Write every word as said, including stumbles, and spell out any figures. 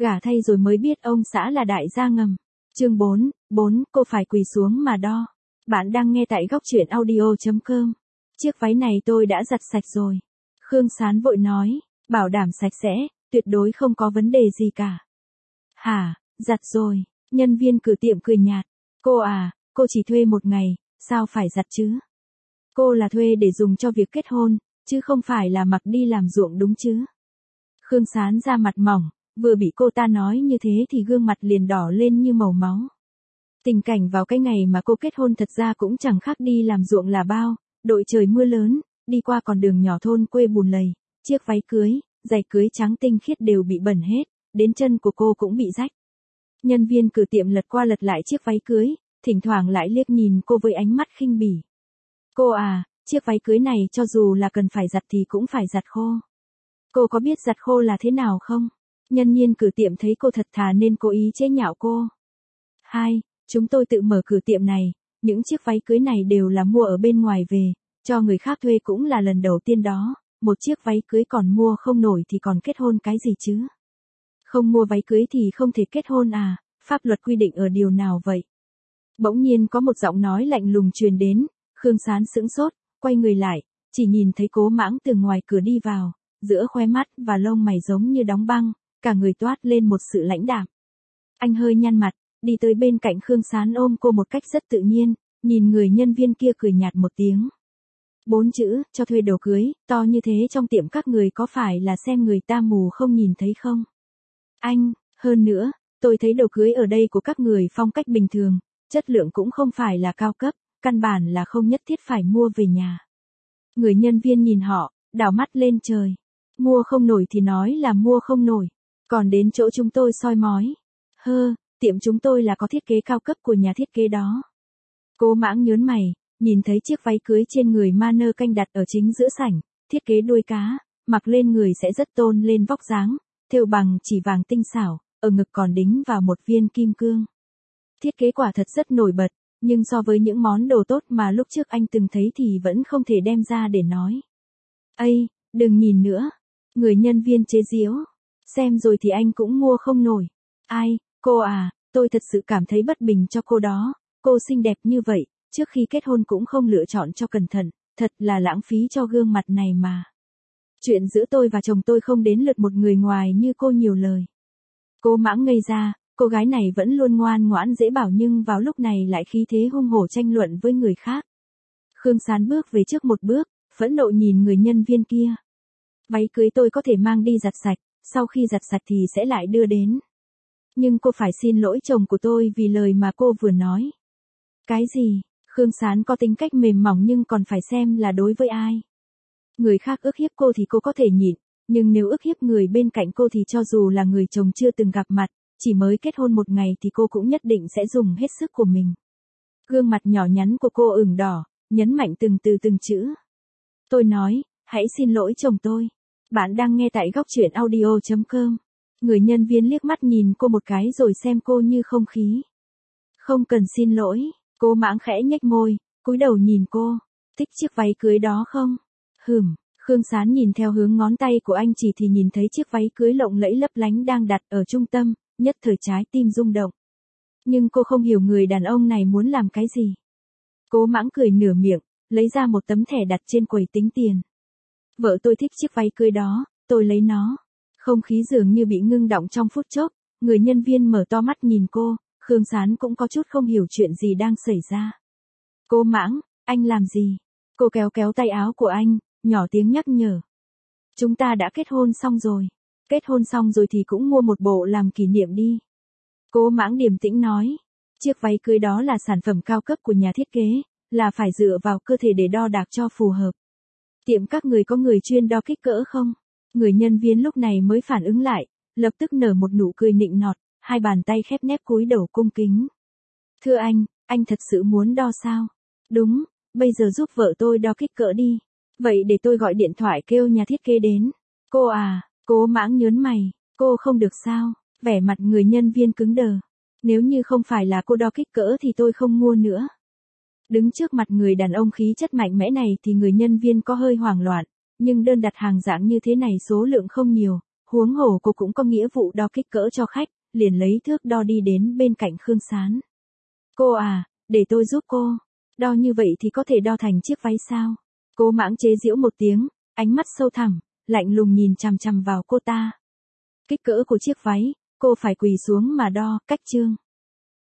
Gả thay rồi mới biết ông xã là đại gia ngầm. Chương bốn, bốn, cô phải quỳ xuống mà đo. Bạn đang nghe tại góc truyện audio chấm com. Chiếc váy này tôi đã giặt sạch rồi. Khương Sán vội nói, bảo đảm sạch sẽ, tuyệt đối không có vấn đề gì cả. Hả, giặt rồi, nhân viên cửa tiệm cười nhạt. Cô à, cô chỉ thuê một ngày, sao phải giặt chứ? Cô là thuê để dùng cho việc kết hôn, chứ không phải là mặc đi làm ruộng đúng chứ? Khương Sán ra mặt mỏng, vừa bị cô ta nói như thế thì gương mặt liền đỏ lên như màu máu. Tình cảnh vào cái ngày mà cô kết hôn thật ra cũng chẳng khác đi làm ruộng là bao, đội trời mưa lớn, đi qua con đường nhỏ thôn quê bùn lầy, chiếc váy cưới, giày cưới trắng tinh khiết đều bị bẩn hết, đến chân của cô cũng bị rách. Nhân viên cửa tiệm lật qua lật lại chiếc váy cưới, thỉnh thoảng lại liếc nhìn cô với ánh mắt khinh bỉ. Cô à, chiếc váy cưới này cho dù là cần phải giặt thì cũng phải giặt khô. Cô có biết giặt khô là thế nào không? Nhân viên cửa tiệm thấy cô thật thà nên cố ý chế nhạo cô. Hai, chúng tôi tự mở cửa tiệm này, những chiếc váy cưới này đều là mua ở bên ngoài về, cho người khác thuê cũng là lần đầu tiên đó, một chiếc váy cưới còn mua không nổi thì còn kết hôn cái gì chứ? Không mua váy cưới thì không thể kết hôn à, pháp luật quy định ở điều nào vậy? Bỗng nhiên có một giọng nói lạnh lùng truyền đến, Khương Sán sững sốt, quay người lại, chỉ nhìn thấy Cố Mãng từ ngoài cửa đi vào, giữa khóe mắt và lông mày giống như đóng băng, cả người toát lên một sự lãnh đạm. Anh hơi nhăn mặt, đi tới bên cạnh Khương Sán ôm cô một cách rất tự nhiên, nhìn người nhân viên kia cười nhạt một tiếng. Bốn chữ, cho thuê đồ cưới, to như thế trong tiệm các người có phải là xem người ta mù không nhìn thấy không? Anh, hơn nữa, tôi thấy đồ cưới ở đây của các người phong cách bình thường, chất lượng cũng không phải là cao cấp, căn bản là không nhất thiết phải mua về nhà. Người nhân viên nhìn họ, đảo mắt lên trời. Mua không nổi thì nói là mua không nổi, còn đến chỗ chúng tôi soi mói. Hơ, tiệm chúng tôi là có thiết kế cao cấp của nhà thiết kế đó. Cố Mãng nhớn mày, nhìn thấy chiếc váy cưới trên người ma nơ canh đặt ở chính giữa sảnh, thiết kế đuôi cá, mặc lên người sẽ rất tôn lên vóc dáng, thêu bằng chỉ vàng tinh xảo, ở ngực còn đính vào một viên kim cương. Thiết kế quả thật rất nổi bật, nhưng so với những món đồ tốt mà lúc trước anh từng thấy thì vẫn không thể đem ra để nói. Ây, đừng nhìn nữa. Người nhân viên chế giễu. Xem rồi thì anh cũng mua không nổi. Ai, cô à, tôi thật sự cảm thấy bất bình cho cô đó. Cô xinh đẹp như vậy, trước khi kết hôn cũng không lựa chọn cho cẩn thận, thật là lãng phí cho gương mặt này mà. Chuyện giữa tôi và chồng tôi không đến lượt một người ngoài như cô nhiều lời. Cố Mãng ngây ra, cô gái này vẫn luôn ngoan ngoãn dễ bảo nhưng vào lúc này lại khí thế hung hổ tranh luận với người khác. Khương Sán bước về trước một bước, phẫn nộ nhìn người nhân viên kia. Váy cưới tôi có thể mang đi giặt sạch, sau khi giặt sạch thì sẽ lại đưa đến. Nhưng cô phải xin lỗi chồng của tôi vì lời mà cô vừa nói. Cái gì? Khương Sán có tính cách mềm mỏng nhưng còn phải xem là đối với ai. Người khác ức hiếp cô thì cô có thể nhịn, nhưng nếu ức hiếp người bên cạnh cô thì cho dù là người chồng chưa từng gặp mặt, chỉ mới kết hôn một ngày thì cô cũng nhất định sẽ dùng hết sức của mình. Gương mặt nhỏ nhắn của cô ửng đỏ, nhấn mạnh từng từ từng chữ. Tôi nói, hãy xin lỗi chồng tôi. Bạn đang nghe tại góc truyện audio chấm com. Người nhân viên liếc mắt nhìn cô một cái rồi xem cô như không khí. Không cần xin lỗi, Cố Mãng khẽ nhếch môi, cúi đầu nhìn cô. Thích chiếc váy cưới đó không? Hừm, Khương Sán nhìn theo hướng ngón tay của anh chỉ thì nhìn thấy chiếc váy cưới lộng lẫy lấp lánh đang đặt ở trung tâm, nhất thời trái tim rung động. Nhưng cô không hiểu người đàn ông này muốn làm cái gì. Cố Mãng cười nửa miệng, lấy ra một tấm thẻ đặt trên quầy tính tiền. Vợ tôi thích chiếc váy cưới đó, tôi lấy nó. Không khí dường như bị ngưng đọng trong phút chốc, người nhân viên mở to mắt nhìn cô, Khương Sán cũng có chút không hiểu chuyện gì đang xảy ra. Cố Mãng, anh làm gì? Cô kéo kéo tay áo của anh, nhỏ tiếng nhắc nhở. Chúng ta đã kết hôn xong rồi. Kết hôn xong rồi thì cũng mua một bộ làm kỷ niệm đi. Cố Mãng điềm tĩnh nói. Chiếc váy cưới đó là sản phẩm cao cấp của nhà thiết kế, là phải dựa vào cơ thể để đo đạc cho phù hợp. Tiệm các người có người chuyên đo kích cỡ không? Người nhân viên lúc này mới phản ứng lại, lập tức nở một nụ cười nịnh nọt, hai bàn tay khép nép cúi đầu cung kính. Thưa anh, anh thật sự muốn đo sao? Đúng, bây giờ giúp vợ tôi đo kích cỡ đi. Vậy để tôi gọi điện thoại kêu nhà thiết kế đến. Cô à, Cố Mãng nhớn mày, cô không được sao? Vẻ mặt người nhân viên cứng đờ. Nếu như không phải là cô đo kích cỡ thì tôi không mua nữa. Đứng trước mặt người đàn ông khí chất mạnh mẽ này thì người nhân viên có hơi hoảng loạn, nhưng đơn đặt hàng dạng như thế này số lượng không nhiều, Huống hồ cô cũng có nghĩa vụ đo kích cỡ cho khách, liền lấy thước đo đi đến bên cạnh Khương Sán. Cô à, để tôi giúp cô. Đo như vậy thì có thể đo thành chiếc váy sao? Cố Mãng chế giễu một tiếng, ánh mắt sâu thẳm, lạnh lùng nhìn chằm chằm vào cô ta. Kích cỡ của chiếc váy, cô phải quỳ xuống mà đo, cách chương.